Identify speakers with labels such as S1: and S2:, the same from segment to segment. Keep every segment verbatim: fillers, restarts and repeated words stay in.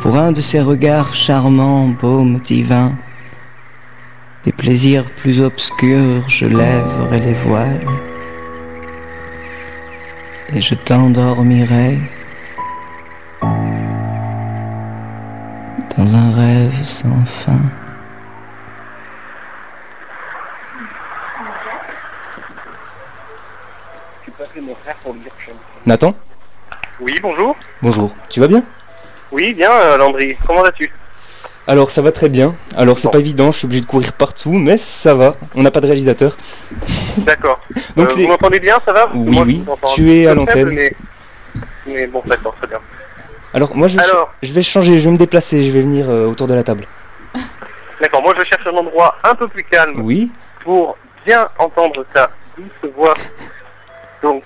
S1: Pour un de ces regards charmants, baume divin, des plaisirs plus obscurs, je lèverai les voiles et je t'endormirai dans un rêve sans fin.
S2: Tu peux appeler mon frère pour lui dire que je suis un-
S3: Nathan?
S2: Oui, bonjour.
S3: Bonjour, tu vas bien?
S2: Oui, bien, euh, Landry. Comment vas-tu?
S3: Alors ça va très bien, alors c'est
S2: Bon.
S3: pas évident, je suis obligé de courir partout, mais ça va, on n'a pas de réalisateur.
S2: D'accord.
S3: Donc
S2: Euh,
S3: les-
S2: Vous m'entendez bien, ça va? Parce que
S3: Oui,
S2: moi, je
S3: oui,
S2: vous entends
S3: tu
S2: un
S3: es
S2: peu
S3: à
S2: faible,
S3: l'antenne.
S2: Mais... mais bon, d'accord, très bien.
S3: Alors moi je vais,
S2: Alors,
S3: ch- je vais changer, je vais me déplacer, je vais venir euh, autour de la table.
S2: d'accord, moi je cherche un endroit un peu plus calme
S3: Oui?
S2: pour bien entendre ta douce voix. Donc,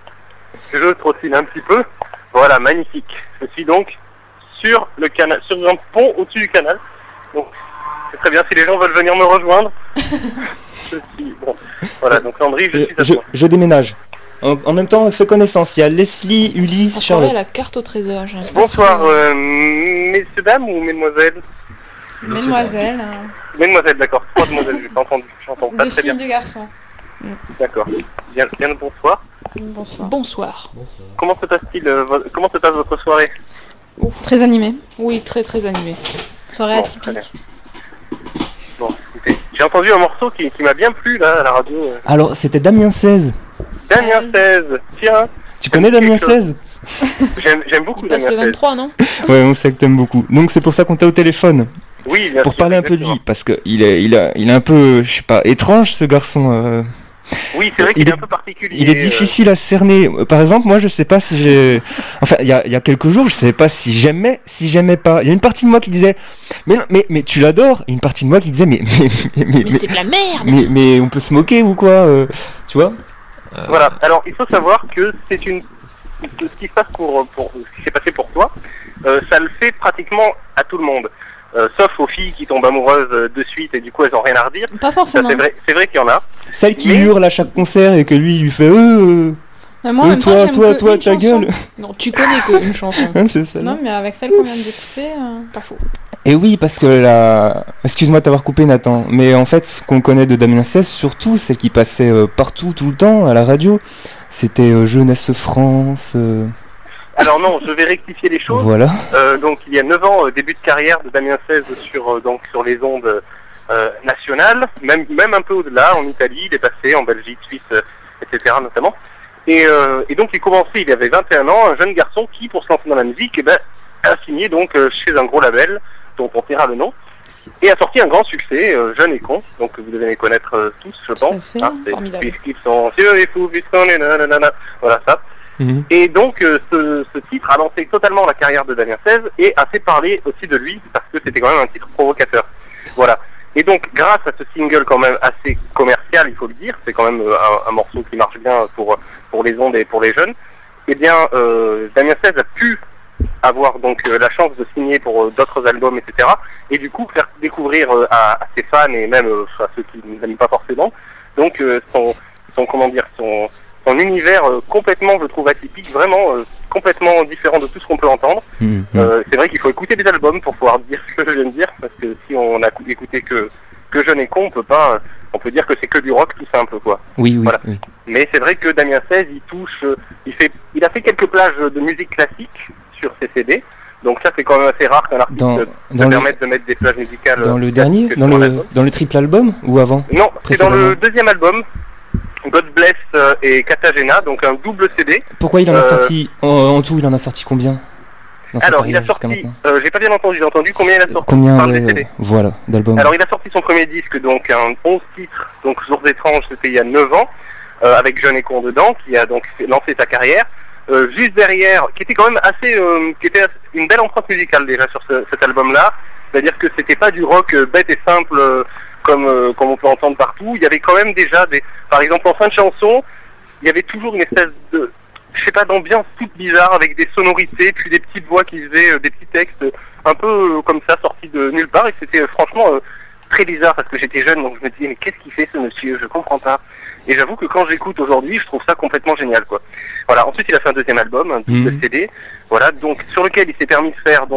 S2: je trottine un petit peu. Voilà, magnifique. Je suis donc sur le canal, sur un pont au-dessus du canal. Donc, c'est très bien si les gens veulent venir me rejoindre. Je suis bon. Voilà, donc Landry, je
S3: Je,
S2: suis à
S3: je-
S2: toi.
S3: je déménage. En, en même temps, on fait connaissance, il y a Leslie, Ulysse,
S4: On croirait
S3: Charlotte.
S4: la carte au trésor. j'ai l'impression.
S2: Bonsoir, euh, messieurs, dames ou mesdemoiselles?
S5: Mesdemoiselles, hein.
S2: Mesdemoiselles, d'accord. Trois demoiselles, j'ai pas entendu. J'entends pas
S5: Deux
S2: très
S5: filles,
S2: bien.
S5: deux garçons.
S2: D'accord. Bien, bien le bonsoir.
S5: Bonsoir.
S4: Bonsoir.
S2: Comment se passe-t-il euh, vo- Comment se passe votre soirée?
S5: Très animé.
S4: Oui, très très animé.
S5: Soirée
S2: Bon, très
S5: atypique.
S2: Bon, écoutez, j'ai entendu un morceau qui, qui m'a bien plu là à la radio. euh.
S3: Alors c'était Damien seize.
S2: Damien seize. Tiens,
S3: Tu connais Damien
S2: quelque chose.
S3: seize?
S2: j'aime j'aime beaucoup
S4: Il passe
S2: Damien
S4: le
S2: seize.
S4: vingt-trois, non?
S3: Ouais, on sait que t'aimes beaucoup. Donc c'est pour ça qu'on t'a au téléphone,
S2: Oui, bien
S3: pour
S2: sûr,
S3: parler un peu de
S2: exactement.
S3: lui, parce que il est, il a, il est un peu, je sais pas, étrange ce garçon. euh.
S2: Oui, c'est vrai
S3: Il
S2: qu'il est,
S3: est-
S2: un peu particulier.
S3: Il est
S2: euh,
S3: difficile à cerner. Par exemple, moi, je sais pas si j'ai. Enfin, il y a, il y a quelques jours, je savais pas si j'aimais, si j'aimais pas. Il y a une partie de moi qui disait, mais non, mais, mais tu l'adores. Et une partie de moi qui disait, mais, mais, mais, mais,
S4: Mais c'est de la merde!
S3: mais, mais on peut se moquer ou quoi, euh, tu vois?
S2: Voilà. Alors, il faut savoir que c'est une ce qui se passe pour, pour ce qui s'est passé pour toi, euh, ça le fait pratiquement à tout le monde. Euh, sauf aux filles qui tombent amoureuses euh, de suite et du coup elles ont rien à redire.
S5: Pas
S2: Ça
S5: forcément.
S2: c'est vrai, c'est vrai qu'il y en a.
S3: Celle qui
S2: Mais-
S3: hurle à chaque concert et que lui, il lui fait, euh,
S5: Mais moi, en
S3: euh,
S5: même temps,
S3: toi,
S5: j'aime
S3: toi,
S5: que
S3: toi,
S5: une
S3: ta
S5: chanson.
S3: gueule.
S4: Non, tu connais qu'une chanson.
S3: Hein, c'est ça.
S5: Non, mais avec celle qu'on vient d'écouter, euh,
S4: Pas faux.
S3: Et oui, parce que la... Excuse-moi de t'avoir coupé, Nathan, mais en fait, ce qu'on connaît de Damien seize, surtout, c'est qu'il passait euh, partout, tout le temps, à la radio. C'était euh, Jeunesse France, euh,
S2: Alors non, je vais rectifier les choses.
S3: voilà.
S2: Euh, donc il y a neuf ans, euh, début de carrière de Damien seize sur, euh, donc, sur les ondes euh, nationales, même, même un peu au-delà, en Italie, il est passé, en Belgique, Suisse, euh, et cetera notamment. Et, euh, et donc il commençait, il avait vingt et un ans, un jeune garçon qui, pour se lancer dans la musique, eh ben, a signé donc euh, chez un gros label, dont on taira le nom, et a sorti un grand succès, euh, Jeune et con, donc vous devez les connaître euh, tous, je pense.
S5: fait,
S2: c'est
S4: formidable.
S2: Puisqu'ils sont vieux et fous, puisqu'on est nanana, voilà ça.
S3: Mhm.
S2: Et donc euh, ce, ce titre a lancé totalement la carrière de Damien seize et a fait parler aussi de lui parce que c'était quand même un titre provocateur. Voilà. Et donc grâce à ce single quand même assez commercial, il faut le dire, c'est quand même euh, un, un morceau qui marche bien pour, pour les ondes et pour les jeunes, eh bien euh, Damien seize a pu avoir donc euh, la chance de signer pour euh, d'autres albums, et cetera. Et du coup faire découvrir euh, à, à ses fans et même euh, à ceux qui ne l'aiment pas forcément, donc euh, son, son comment dire son son univers euh, complètement, je trouve, atypique, vraiment euh, complètement différent de tout ce qu'on peut entendre.
S3: Mhm.
S2: Euh, c'est vrai qu'il faut écouter des albums pour pouvoir dire ce que je viens de dire, parce que si on a écouté que, que Jeune et con, on peut pas, on peut dire que c'est que du rock tout simple, quoi.
S3: Oui, oui,
S2: Voilà.
S3: oui.
S2: Mais c'est vrai que Damien seize, il touche, euh, il fait, il a fait quelques plages de musique classique sur ses C D, donc ça c'est quand même assez rare qu'un artiste
S3: Dans,
S2: se
S3: dans, le,
S2: permette de mettre des plages musicales.
S3: dans
S2: euh,
S3: le dernier,
S2: classiques
S3: dans
S2: sur
S3: le,
S2: l'album.
S3: dans le triple album ou avant?
S2: Non, c'est dans le
S3: précédemment.
S2: deuxième album, God Bless euh, et Katagena, donc un double C D.
S3: Pourquoi il en a
S2: Euh,
S3: sorti en, en tout, il en a sorti combien dans sa
S2: Alors, il a
S3: carrière jusqu'à
S2: sorti,
S3: maintenant
S2: euh, j'ai pas bien entendu, j'ai entendu combien il a sorti
S3: Combien
S2: par
S3: ouais,
S2: des C D.
S3: voilà, d'albums?
S2: Alors, il a sorti son premier disque, donc un onze titres, donc Jours étranges, c'était il y a neuf ans, euh, avec Jeune et con dedans, qui a donc fait- lancé sa carrière. Euh, juste derrière, qui était quand même assez, euh, qui était une belle empreinte musicale déjà sur ce- cet album-là, c'est-à-dire que c'était pas du rock euh, bête et simple euh, comme euh, comme on peut entendre partout. Il y avait quand même déjà des, par exemple en fin de chanson, il y avait toujours une espèce de, je sais pas, d'ambiance toute bizarre avec des sonorités, puis des petites voix qui faisaient euh, des petits textes euh, un peu euh, comme ça sortis de nulle part, et c'était euh, franchement euh, très bizarre parce que j'étais jeune, donc je me disais mais qu'est-ce qu'il fait ce monsieur, je comprends pas. Et j'avoue que quand j'écoute aujourd'hui, je trouve ça complètement génial, quoi. Voilà. Ensuite, il a fait un deuxième album, un double
S3: Mhm.
S2: C D, voilà, donc sur lequel il s'est permis de faire donc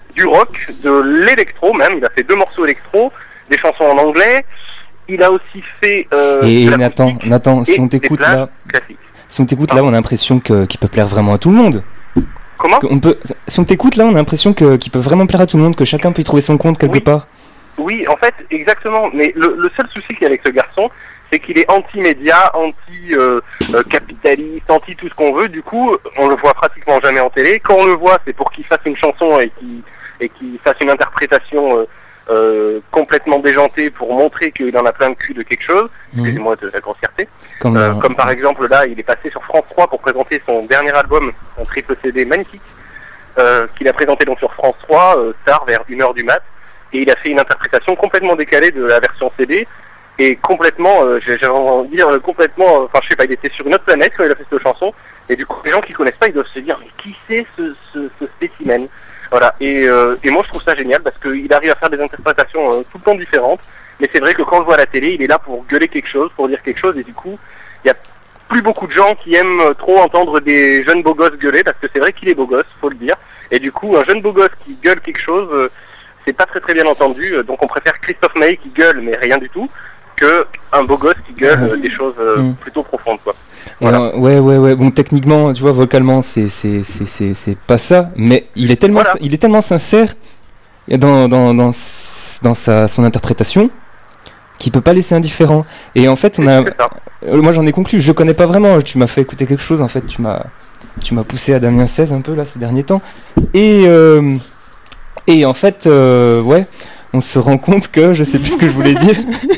S2: du rock, de l'électro même. Il a fait deux morceaux électro, des chansons en anglais. Il a aussi fait. Euh,
S3: Et
S2: de la
S3: Nathan,
S2: musique
S3: Nathan, si
S2: et
S3: on
S2: des
S3: t'écoute
S2: plages
S3: là,
S2: classiques.
S3: si on t'écoute là, on a l'impression que qu'il peut plaire vraiment à tout le monde.
S2: Comment?
S3: Que on peut, si on t'écoute là, on a l'impression que qu'il peut vraiment plaire à tout le monde, que chacun peut y trouver son compte quelque
S2: Oui.
S3: part.
S2: Oui, en fait, exactement. Mais le, le seul souci qu'il y a avec ce garçon, c'est qu'il est anti-média, anti-capitaliste, anti tout ce qu'on veut. Du coup, on le voit pratiquement jamais en télé. Quand on le voit, c'est pour qu'il fasse une chanson et qu'il et qu'il fasse une interprétation euh, euh, complètement déjantée pour montrer qu'il en a plein le cul de quelque chose.
S3: Mhm.
S2: Excusez-moi de la grossièreté.
S3: Comme,
S2: Euh,
S3: euh,
S2: comme par exemple là, il est passé sur France trois pour présenter son dernier album, son triple C D magnifique, euh, qu'il a présenté donc sur France trois, euh, tard vers une heure du mat, et il a fait une interprétation complètement décalée de la version C D, et complètement, euh, j'ai j'ai envie de dire euh, complètement, euh, enfin je sais pas, il était sur une autre planète quand il a fait cette chanson, et du coup les gens qui connaissent pas, ils doivent se dire mais qui c'est ce, ce, ce spécimen? Voilà, et, euh, et moi je trouve ça génial parce qu'il arrive à faire des interprétations euh, tout le temps différentes. Mais c'est vrai que quand on le voit à la télé, il est là pour gueuler quelque chose, pour dire quelque chose, et du coup, il y a plus beaucoup de gens qui aiment euh, trop entendre des jeunes beaux gosses gueuler, parce que c'est vrai qu'il est beau gosse, faut le dire. Et du coup, un jeune beau gosse qui gueule quelque chose, euh, c'est pas très très bien entendu, euh, donc on préfère Christophe Maé qui gueule, mais rien du tout, que un beau gosse qui gueule euh, des choses euh,
S3: Mm.
S2: plutôt profondes, quoi. Voilà.
S3: euh, ouais, ouais, ouais. Bon, techniquement, tu vois, vocalement, c'est c'est c'est c'est c'est pas ça, mais il est tellement
S2: Voilà.
S3: il est tellement sincère dans dans dans s- dans sa son interprétation qu'il peut pas laisser indifférent. Et en fait, on a
S2: C'est ça.
S3: Euh, moi j'en ai conclu, je connais pas vraiment, tu m'as fait écouter quelque chose en fait, tu m'as tu m'as poussé à Damien seize un peu là ces derniers temps. Et euh, et en fait euh, ouais, on se rend compte que je sais plus ce que je voulais dire.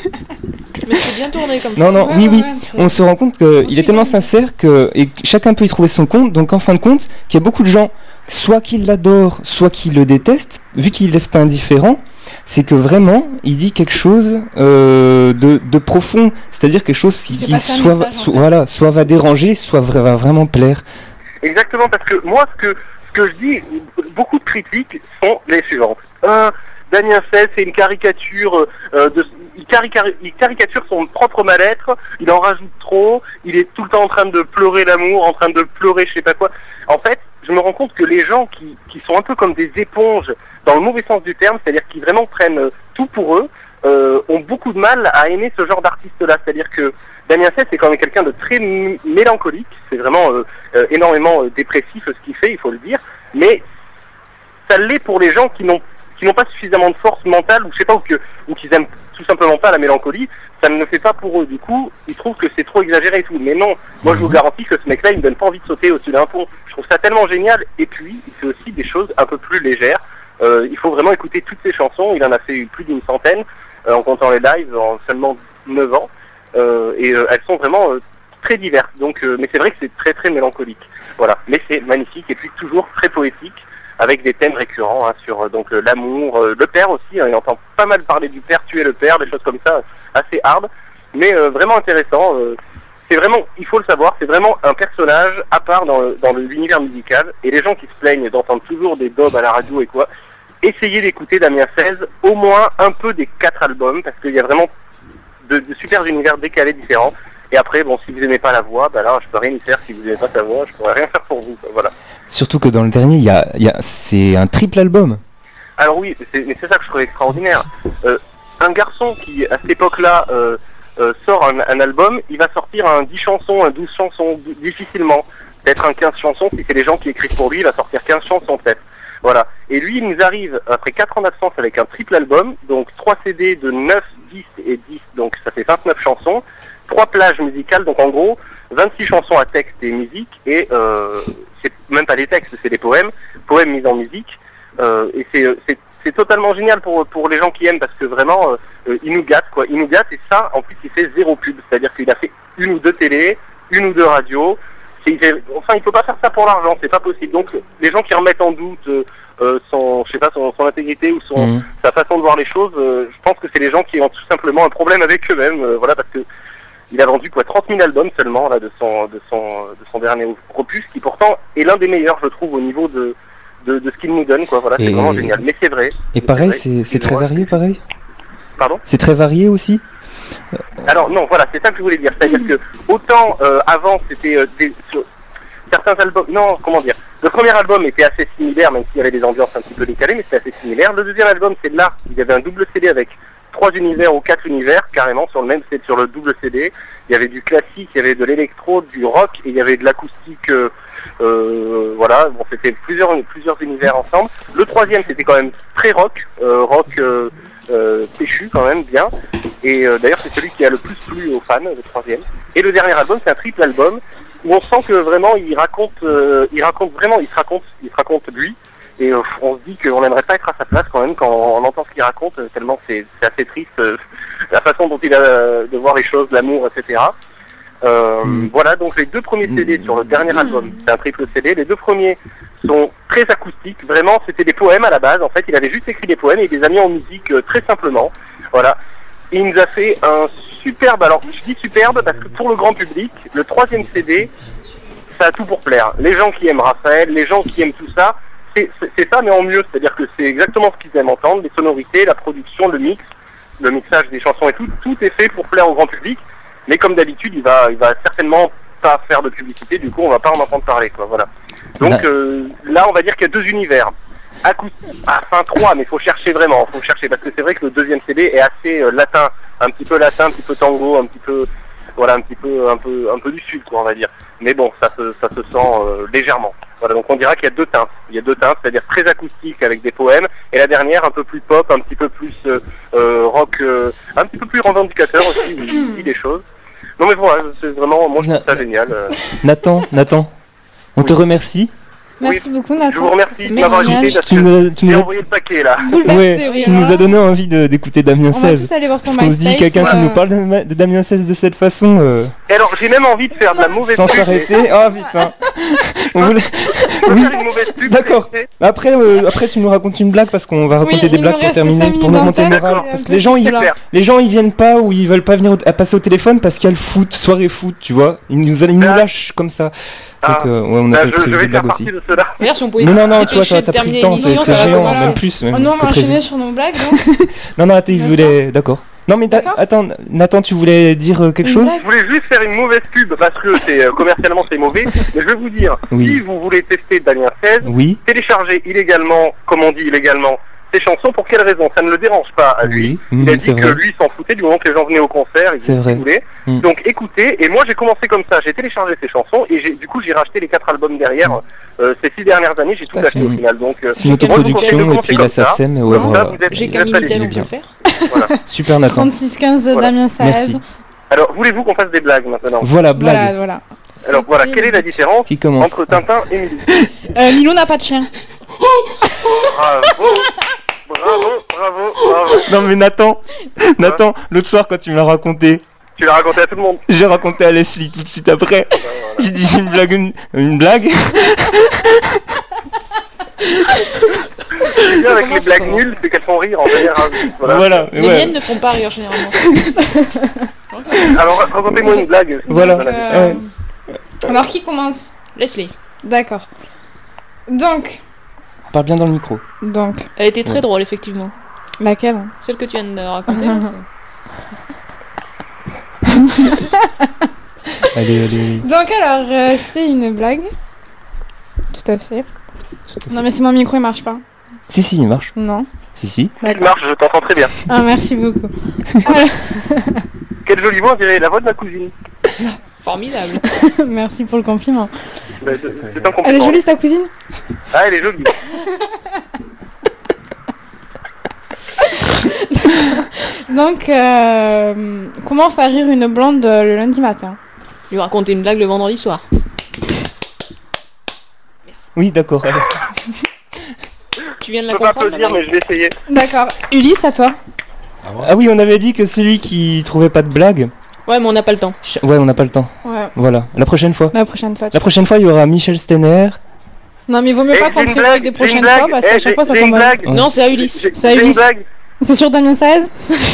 S4: Mais c'est bien tourné comme
S3: Non non,
S5: Ouais,
S3: oui
S5: ouais,
S3: oui,
S5: ouais, c'est-
S3: on se rend compte que
S5: On
S3: il est
S5: suit
S3: tellement
S5: bien.
S3: sincère que et que chacun peut y trouver son compte, donc en fin de compte, qu'il y a beaucoup de gens soit qui l'adorent, soit qui le détestent, vu qu'il laisse pas indifférent. C'est que vraiment, il dit quelque chose euh, de, de profond, c'est-à-dire quelque chose qui,
S5: Il fait
S3: qui
S5: passer un
S3: soit,
S5: message, en
S3: soit-
S5: fait.
S3: voilà, soit va déranger, soit vra- va vraiment plaire.
S2: Exactement, parce que moi, ce que, ce que je dis, beaucoup de critiques sont les suivantes. Euh, Damien seize, c'est une caricature, euh, de, il, carica- il caricature son propre mal-être, il en rajoute trop, il est tout le temps en train de pleurer l'amour, en train de pleurer je sais pas quoi. En fait, je me rends compte que les gens qui, qui sont un peu comme des éponges, dans le mauvais sens du terme, c'est-à-dire qui vraiment prennent euh, tout pour eux, euh, ont beaucoup de mal à aimer ce genre d'artiste-là. C'est-à-dire que Damien seize, c'est quand même quelqu'un de très m- mélancolique, c'est vraiment euh, euh, énormément euh, dépressif ce qu'il fait, il faut le dire, mais ça l'est pour les gens qui n'ont qui n'ont pas suffisamment de force mentale, ou je sais pas, ou que ou qu'ils aiment tout simplement pas la mélancolie, ça ne le fait pas pour eux. Du coup, ils trouvent que c'est trop exagéré et tout. Mais non, moi je vous garantis que ce mec-là, il me donne pas envie de sauter au-dessus d'un pont. Je trouve ça tellement génial. Et puis, il fait aussi des choses un peu plus légères. Euh, il faut vraiment écouter toutes ses chansons. Il en a fait plus d'une centaine, euh, en comptant les lives, en seulement neuf ans. Euh, et euh, elles sont vraiment euh, très diverses. Donc, euh, mais c'est vrai que c'est très très mélancolique. Voilà. Mais c'est magnifique et puis toujours très poétique, avec des thèmes récurrents hein, sur euh, donc euh, l'amour, euh, le père aussi. Hein, il entend pas mal parler du père, tuer le père, des choses comme ça, assez hard, mais euh, vraiment intéressant. Euh, c'est vraiment, il faut le savoir, c'est vraiment un personnage à part dans, le- dans l'univers musical. Et les gens qui se plaignent d'entendre toujours des dobs à la radio et quoi, essayez d'écouter Damien seize, au moins un peu des quatre albums, parce qu'il y a vraiment de, de super univers décalés différents. Et après, bon, si vous aimez pas la voix, bah là, je peux rien y faire. Si vous aimez pas sa voix, je pourrais rien faire pour vous. quoi, Voilà.
S3: Surtout que dans le dernier, il y a, il y a, c'est un triple album.
S2: Alors oui, c'est- mais c'est ça que je trouve extraordinaire. Euh, un garçon qui, à cette époque-là, euh, euh, sort un, un album, il va sortir un dix chansons, un douze chansons, d- difficilement. Peut-être un quinze chansons, si c'est les gens qui écrivent pour lui, il va sortir quinze chansons peut-être. Voilà. Et lui, il nous arrive, après quatre ans d'absence, avec un triple album, donc trois C D de neuf, dix et dix, donc ça fait vingt-neuf chansons, trois plages musicales, donc en gros, vingt-six chansons à texte et musique, et euh, c'est même pas des textes, c'est des poèmes, poèmes mis en musique, euh, et c'est, c'est, c'est totalement génial pour, pour les gens qui aiment, parce que vraiment, euh, euh, il nous gâte, quoi, il nous gâte, et ça, en plus, il fait zéro pub, c'est-à-dire qu'il a fait une ou deux télés, une ou deux radios, c'est, il fait- enfin, il peut pas faire ça pour l'argent, c'est pas possible, donc les gens qui remettent en doute euh, euh, son, je sais pas, son, son intégrité ou son,
S3: Mhm.
S2: sa façon de voir les choses, euh, je pense que c'est les gens qui ont tout simplement un problème avec eux-mêmes, euh, voilà, parce que il a vendu quoi trente mille albums seulement là de son de son de son dernier opus, qui pourtant est l'un des meilleurs, je trouve, au niveau de de, de ce qu'il nous donne, quoi. Voilà, c'est
S3: Et-
S2: vraiment génial. Mais c'est vrai.
S3: Et pareil,
S2: vrai,
S3: c'est c'est très
S2: excusez-moi.
S3: varié, pareil.
S2: Pardon.
S3: C'est très varié aussi.
S2: Alors non, voilà, c'est ça que je voulais dire. C'est-à-dire que autant euh, avant c'était euh, des, sur certains albums, non, comment dire, Le premier album était assez similaire, même s'il y avait des ambiances un petit peu décalées, mais c'était assez similaire. Le deuxième album, c'est là, il y avait un double C D avec trois univers ou quatre univers, carrément, sur le même C D, sur le double C D. Il y avait du classique, il y avait de l'électro, du rock, et il y avait de l'acoustique, euh, euh, voilà, bon, c'était plusieurs, plusieurs univers ensemble. Le troisième, c'était quand même très rock, euh, rock euh, euh, péchu quand même, bien. Et euh, d'ailleurs, c'est celui qui a le plus plu aux fans, le troisième. Et le dernier album, c'est un triple album, où on sent que vraiment, il raconte, euh, il raconte vraiment, il se raconte, il se raconte lui. Et euh, on se dit qu'on n'aimerait pas être à sa place quand même quand on entend ce qu'il raconte, tellement c'est assez triste, euh, la façon dont il a euh, de voir les choses, l'amour, et cetera. Euh, mm. Voilà, donc les deux premiers C D sur le dernier album, c'est un triple C D, les deux premiers sont très acoustiques, vraiment c'était des poèmes à la base, en fait il avait juste écrit des poèmes et il les a mis en musique euh, très simplement, voilà. Et il nous a fait un superbe, alors je dis superbe parce que pour le grand public, le troisième C D, ça a tout pour plaire. Les gens qui aiment Raphaël, les gens qui aiment tout ça, c'est ça mais en mieux, c'est-à-dire que c'est exactement ce qu'ils aiment entendre, les sonorités, la production, le mix, le mixage des chansons et tout, tout est fait pour plaire au grand public, mais comme d'habitude, il va, il va certainement pas faire de publicité, du coup on va pas en entendre parler, quoi, voilà. Donc euh, là on va dire qu'il y a deux univers, acoustique, enfin trois, mais il faut chercher vraiment, il faut chercher, parce que c'est vrai que le deuxième C D est assez euh, latin, un petit peu latin, un petit peu tango, un petit peu, voilà, un petit peu, un peu, un peu du sud, quoi, on va dire. Mais bon, ça se, ça se sent euh, légèrement. Voilà, donc on dira qu'il y a deux teintes. Il y a deux teintes, c'est-à-dire très acoustique avec des poèmes, et la dernière un peu plus pop, un petit peu plus euh, euh, rock, euh, un petit peu plus revendicateur aussi, il dit des choses. Non mais voilà, c'est vraiment, moi je trouve ça génial. Euh.
S3: Nathan, Nathan, on oui. te remercie.
S5: Merci
S2: oui.
S5: beaucoup Nathan.
S2: Je vous remercie de m'avoir invité parce
S3: tu
S2: que
S3: nous, tu
S2: j'ai
S3: nous...
S2: envoyé le paquet là.
S3: Ouais, oui, tu nous as donné envie d'écouter Damien
S5: seize. On va tous
S3: seize.
S5: aller voir son
S3: Parce qu'on se dit quelqu'un
S5: euh...
S3: qui nous parle de, de Damien seize de cette façon. Euh...
S2: Et alors j'ai même envie de faire de la mauvaise
S3: sans
S2: pub.
S3: Sans s'arrêter. Oh putain. On voulait... Oui. D'accord. Après, euh, après tu nous racontes une blague parce qu'on va raconter
S5: oui,
S3: des blagues pour terminer, pour nous remonter le moral. Parce que les gens, ils, les gens, ils viennent pas ou ils veulent pas venir à passer au téléphone parce qu'il y a le foot, soirée foot, tu vois. Ils nous, ils nous lâchent comme ça. Donc
S2: ah,
S3: euh, ouais, on a
S2: bah,
S3: fait
S2: je, je
S3: des blagues aussi.
S4: D'ailleurs, si on pouvait
S3: non, non, non, tu vois, t'as pris le temps, c'est géant,
S5: voilà.
S3: même plus. Même
S5: oh non, on va enchaîner sur nos blagues, donc.
S3: Non, non, attends, il voulait... D'accord. Non, mais attends, Nathan, tu voulais dire euh, quelque
S5: une
S3: chose?
S5: blague.
S2: Je voulais juste faire une mauvaise pub, parce que c'est euh, commercialement c'est mauvais, mais je vais vous dire, oui. Si vous voulez tester Damien seize, oui. Téléchargez illégalement, comme on dit illégalement, ses chansons, pour quelle raison? Ça ne le dérange pas à lui.
S3: Oui.
S2: Il a
S3: mmh,
S2: dit que
S3: vrai.
S2: lui s'en foutait du moment que les gens venaient au concert, il faisait ce qu'il voulait. Mmh. Donc écoutez, et moi j'ai commencé comme ça, j'ai téléchargé ses chansons, et du coup j'ai racheté les quatre albums derrière. Mmh. Euh, ces six dernières années, j'ai tout, tout acheté mmh. au final. Donc euh,
S3: c'est une autoproduction, et puis la S A C E M, ouais, voilà.
S4: J'ai qu'à Minitel, on peut le faire.
S2: Voilà.
S3: Super Nathan.
S5: trente-six quinze voilà. Damien seize.
S3: Merci.
S2: Alors, voulez-vous qu'on fasse des blagues maintenant?
S3: Voilà, blague.
S5: Voilà, voilà.
S2: Alors voilà, quelle est la différence entre Tintin et Milou?
S5: euh, Milou n'a pas de chien.
S2: Bravo, bravo, bravo, bravo.
S3: Non mais Nathan, Nathan, l'autre soir quand tu me l'as raconté,
S2: tu l'as raconté à tout le monde.
S3: J'ai raconté à Leslie tout de suite après. Ben, voilà. J'ai dit une blague, une, une blague.
S2: C'est bien avec les blagues comment? Nulles, c'est qu'elles font rire en général. Voilà.
S3: voilà
S4: les
S3: ouais.
S4: miennes ne font pas rire généralement.
S2: Alors racontez-moi une blague.
S3: Voilà.
S5: Euh... Ouais. Alors qui commence?
S4: Leslie.
S5: D'accord. Donc.
S3: Parle bien dans le micro.
S5: Donc.
S4: Elle était très
S3: ouais.
S4: drôle effectivement.
S5: Laquelle?
S4: Celle que tu viens de raconter. Là,
S3: allez, allez.
S5: Donc alors, euh, c'est une blague. Tout à fait. Tout à fait. Non mais c'est mon micro, il marche pas.
S3: Si, si, il marche.
S5: Non.
S3: Si, si.
S2: Il marche, je t'entends très bien.
S5: Ah, merci beaucoup.
S2: Quelle jolie voix, on dirait la voix de ma cousine.
S4: Formidable.
S5: Merci pour le compliment.
S2: Bah, c'est un compliment.
S5: Elle est jolie, sa cousine?
S2: Ah, elle est jolie.
S5: Donc, euh, comment faire rire une blonde le lundi matin?
S4: Lui raconter une blague le vendredi soir.
S3: Merci. Oui, d'accord.
S4: Tu viens de la
S2: comprendre? Je peux pas applaudir, mais je vais essayer.
S5: D'accord. Ulysse, à toi.
S3: Ah, bon ah oui, on avait dit que celui qui trouvait pas de blague...
S4: Ouais, mais on n'a pas le temps.
S3: Ouais, on n'a pas le temps.
S5: Ouais.
S3: Voilà, la prochaine fois.
S5: La prochaine fois.
S3: La prochaine fois, il y aura Michel Steiner.
S5: Non, mais il vaut mieux pas qu'on prévoie des prochaines fois parce qu'à chaque fois ça tombe.
S2: Ouais.
S4: Non, c'est à Ulysse.
S5: C'est à Ulysse. C'est sur Damien seize.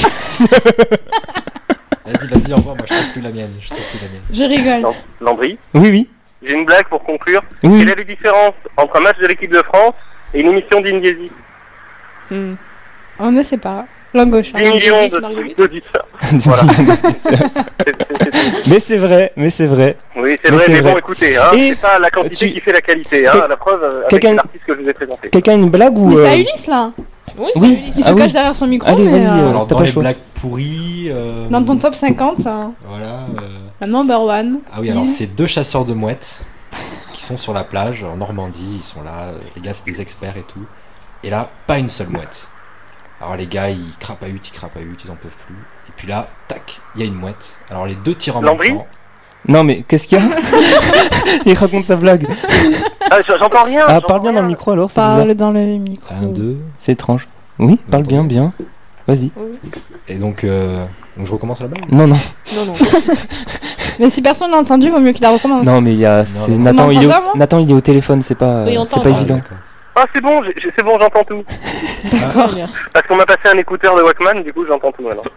S6: Vas-y, vas-y, au revoir, moi je trouve plus la mienne. Je trouve plus la mienne.
S5: Je rigole.
S2: Landry.
S3: Oui, oui.
S2: J'ai une blague pour conclure.
S3: Oui.
S2: Quelle est la différence entre un match de l'équipe de France et une émission d'Indiesi?
S5: hmm. On ne sait pas. Langue gauche.
S2: dix millions
S4: Marguerite,
S2: de-
S4: Marguerite.
S2: d'auditeurs. Voilà. C'est- c'est- c'est-
S3: Mais c'est vrai, mais c'est vrai.
S2: Oui, c'est
S3: Mais
S2: vrai,
S3: c'est
S2: mais
S3: vrai.
S2: bon, écoutez, hein,
S3: Et
S2: c'est pas la quantité
S3: tu-
S2: qui fait la qualité, hein,
S3: Quel-
S2: la preuve euh, avec
S3: quelqu'un-
S2: l'artiste que je vous ai présenté.
S3: Quelqu'un a une blague ou...
S5: Mais c'est
S3: euh,
S5: à Ulysse là.
S4: Oui, c'est
S3: Oui.
S4: Ulysse.
S5: Il
S3: Ah
S5: se
S3: oui.
S5: cache derrière son micro,
S3: Allez,
S5: mais
S3: vas-y,
S5: euh,
S3: euh,
S6: Alors
S3: t'as
S6: dans
S3: pas le
S6: les
S3: choix.
S6: blagues pourries... euh,
S5: dans ton top cinquante, hein,
S6: Voilà. euh,
S5: la number one.
S6: Ah oui, alors
S5: Is-
S6: c'est deux chasseurs de mouettes qui sont sur la plage en Normandie, ils sont là, euh, les gars c'est des experts et tout. Et là, pas une seule mouette. Alors les gars ils crapahutent, ils crapahutent, ils en peuvent plus. Et puis là, tac, il y a une mouette. Alors les deux tirent en même
S2: Landry
S6: temps.
S3: Non mais qu'est-ce qu'il y a? Il raconte sa blague.
S2: Ah, j'entends rien.
S3: Ah,
S2: j'entends
S3: parle bien dans
S2: rien.
S3: le micro alors, c'est bizarre.
S5: Parle dans le micro.
S6: Un, deux.
S3: C'est étrange. Oui, parle bien, bien. Vas-y.
S6: Et donc, euh, donc je recommence la blague.
S3: Non, non.
S4: Non, non.
S5: Mais si personne l'a entendu, vaut mieux qu'il la recommence.
S3: Non mais il y a... c'est-
S6: non.
S3: Nathan,
S5: On
S3: il est
S5: entend ça,
S3: au...
S5: moi
S3: Nathan il est au téléphone, c'est pas...
S4: Oui, on
S3: c'est
S4: t'entend.
S3: pas
S4: Ah,
S3: évident.
S6: d'accord.
S2: Ah, c'est bon, j'ai- j'ai- c'est bon, j'entends tout.
S5: D'accord.
S4: Très bien.
S2: Parce qu'on m'a passé un écouteur de Walkman, du coup j'entends tout maintenant.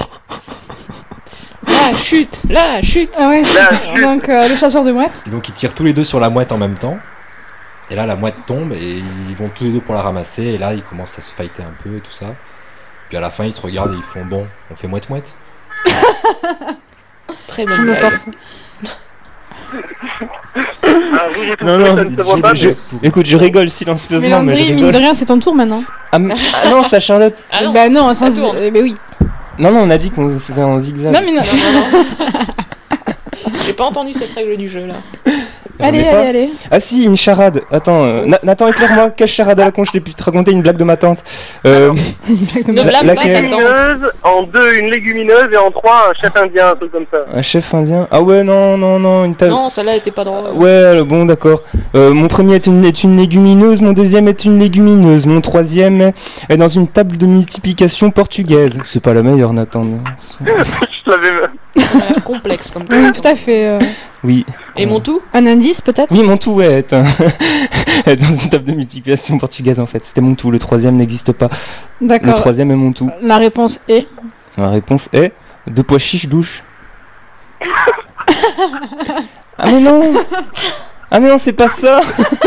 S4: Là, chute, là, chute.
S5: Ah ouais.
S2: Là, chut.
S5: Donc euh, le chasseur de mouettes.
S6: Et donc ils tirent tous les deux sur la mouette en même temps. Et là la mouette tombe et ils vont tous les deux pour la ramasser. Et là ils commencent à se fighter un peu et tout ça. Puis à la fin ils se regardent et ils font bon, on fait mouette mouette.
S4: Très
S5: Je
S4: bonne
S5: me
S4: blague.
S5: force.
S2: Ah, vous, vous
S3: Non,
S2: trouvez
S3: non,
S2: ça ne se voit
S3: je-
S2: pas,
S3: je-
S2: mais-
S3: Écoute, je rigole
S5: Mais
S3: silencieusement, mais,
S5: Landry,
S3: je
S5: mine
S3: rigole.
S5: de rien, c'est ton tour maintenant.
S3: Ah, m- ah non, ça Charlotte.
S4: Ah non,
S5: Bah non,
S4: ça
S5: ça,
S4: tourne.
S5: c'est... Mais oui.
S3: Non, non, on a dit qu'on se faisait en zigzag.
S5: Non mais non.
S4: j'ai pas entendu cette règle du jeu là.
S3: J'en ai
S5: Allez,
S3: pas.
S5: allez, allez.
S3: Ah si, une charade. Attends, euh, Na- Nathan, éclaire-moi. Quelle charade à la con? Je t'ai pu te raconter une blague de ma tante. Euh,
S5: Une blague de
S4: Ne
S5: merde.
S4: blâme pas
S3: laquelle
S4: ta tante.
S2: Légumineuse, en deux une légumineuse et en trois un chef indien, un truc comme ça.
S3: un chef indien. Ah ouais, non, non, non, une table.
S4: Non, celle-là était pas drôle.
S3: Ouais, euh, bon, d'accord. Euh, mon premier est une, est une légumineuse, mon deuxième est une légumineuse, mon troisième est dans une table de multiplication portugaise. C'est pas la meilleure, Nathan. non.
S2: Je l'avais même.
S4: Ça a l'air complexe comme
S5: Oui,
S4: truc.
S5: tout à fait. euh.
S3: Oui.
S4: Et mon tout?
S5: Un indice peut-être.
S3: Oui, mon tout, ouais, est, un- est dans une table de multiplication portugaise, en fait. C'était mon tout. Le troisième n'existe pas. Le
S5: D'accord.
S3: troisième est mon tout.
S5: La réponse est.
S3: La réponse est deux pois chiches douche. Ah mais non. Ah mais non, c'est pas ça.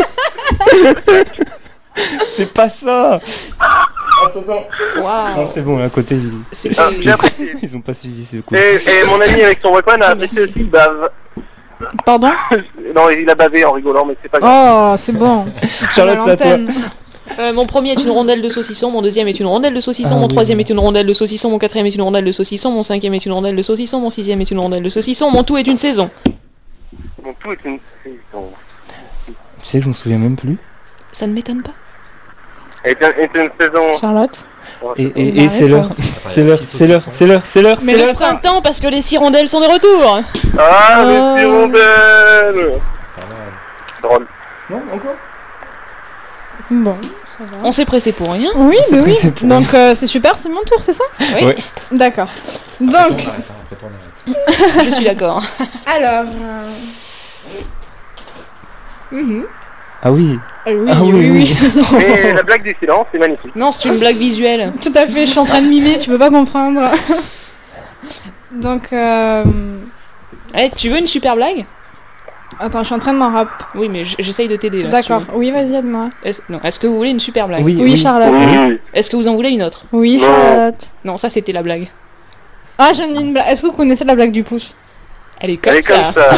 S3: C'est pas ça. Attends, attends. Non,
S4: Waouh.
S3: c'est bon, à côté, ils,
S4: C'est
S2: Ah,
S4: que-
S2: j'ai apprécié.
S3: ils ont pas suivi ce coup.
S2: Et, et mon ami avec son Walkman a
S4: Ah,
S2: apprécié
S4: merci.
S2: aussi, il bave.
S5: Pardon.
S2: Non, il a bavé en rigolant, mais c'est pas grave.
S5: Oh, c'est bon.
S3: Charlotte, c'est à toi.
S5: L'antenne.
S4: Euh, mon premier est une rondelle de saucisson, mon deuxième est une rondelle de saucisson,
S3: Ah
S4: mon
S3: oui.
S4: troisième est une rondelle de saucisson, mon quatrième est une rondelle de saucisson, mon cinquième est une rondelle de saucisson, mon sixième est une rondelle de saucisson, mon tout est une saison.
S2: Mon tout est une saison.
S3: Tu sais que je m'en souviens même plus.
S4: Ça ne m'étonne pas.
S2: Et bien, et c'est une saison.
S5: Charlotte.
S3: Et,
S5: La
S3: et, et c'est l'heure.
S5: réponse.
S6: Attends, il y
S3: C'est
S6: a
S3: l'heure,
S6: six
S3: c'est l'heure,
S6: saucissons.
S3: c'est l'heure, c'est l'heure,
S5: Mais
S3: c'est
S5: le
S3: l'heure.
S4: Printemps parce que les six rondelles sont de retour.
S2: Ah,
S5: Oh.
S2: les hirondelles.
S6: Pas mal.
S2: Drôle.
S3: Non, encore.
S5: Bon, ça va.
S4: On s'est pressé pour rien.
S5: Oui,
S3: C'est
S5: mais oui.
S3: pressé pour
S5: Donc euh, c'est super, c'est mon tour, c'est ça?
S4: Oui,
S3: Ouais.
S5: D'accord.
S6: Après,
S5: Donc,
S6: on arrête, hein, après, on arrête.
S4: je suis d'accord.
S5: alors. euh,
S4: Mhm.
S3: Ah oui.
S5: euh, oui,
S3: Ah
S5: oui,
S3: oui,
S5: oui,
S3: oui.
S2: Et la blague du silence, c'est magnifique.
S4: Non, c'est une blague visuelle.
S5: Tout à fait, je suis en train de mimer, tu peux pas comprendre. Donc, euh...
S4: Eh, tu veux une super blague?
S5: attends, je suis en train de m'en rap.
S4: Oui, mais j- j'essaye de t'aider là. si tu
S5: D'accord,
S4: veux.
S5: oui, vas-y, aide-moi.
S4: Est-ce non, est-ce que vous voulez une super blague?
S3: Oui,
S5: Oui, Charlotte.
S2: Oui.
S4: Est-ce que vous en voulez une autre?
S5: Oui,
S2: Non.
S5: Charlotte.
S4: Non, ça c'était la blague.
S5: Ah, j'en ai une blague. Est-ce que vous connaissez la blague du pouce?
S4: Elle est comme
S2: Elle est
S4: ça.
S2: comme ça.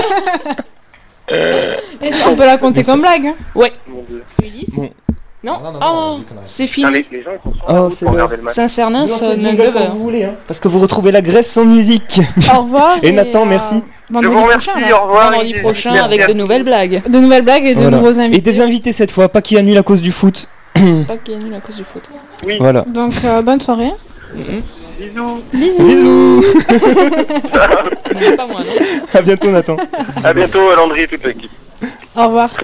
S5: Et ça, on peut la compter comme blague. Hein.
S2: Mon Dieu.
S5: Ulysse.
S3: Bon.
S4: Non,
S6: Non, non, non,
S4: oh,
S6: on dit qu'on arrête.
S4: c'est
S2: Ah,
S4: fini.
S2: les, les gens, ils sont sur
S3: Oh,
S2: la route
S3: c'est
S2: pour
S3: vrai.
S2: regarder le match.
S4: Saint-Cernin
S3: Lancez
S4: sonne
S3: le jingle
S4: neuf
S3: quand
S4: heures.
S3: vous voulez, hein, parce que vous retrouvez la Grèce sans musique.
S5: Au revoir.
S3: Et Nathan,
S5: euh,
S3: merci.
S2: Je
S5: vendredi
S2: vous remercie,
S5: prochain, alors.
S2: au revoir.
S4: Vendredi
S2: et-
S4: prochain
S2: merci.
S4: avec de nouvelles blagues.
S5: De nouvelles blagues et de
S3: Voilà.
S5: nouveaux invités.
S3: Et des invités cette fois, pas qui annulent à cause du foot.
S4: Pas qu'il y ait nul à cause du foot.
S2: Oui,
S3: Voilà.
S5: Donc, euh, bonne soirée.
S2: bisous.
S5: Bisous.
S3: Bisous.
S4: Non, pas moi, non.
S3: À bientôt, Nathan.
S2: À bientôt, Landry et toute l'équipe.
S5: Au revoir.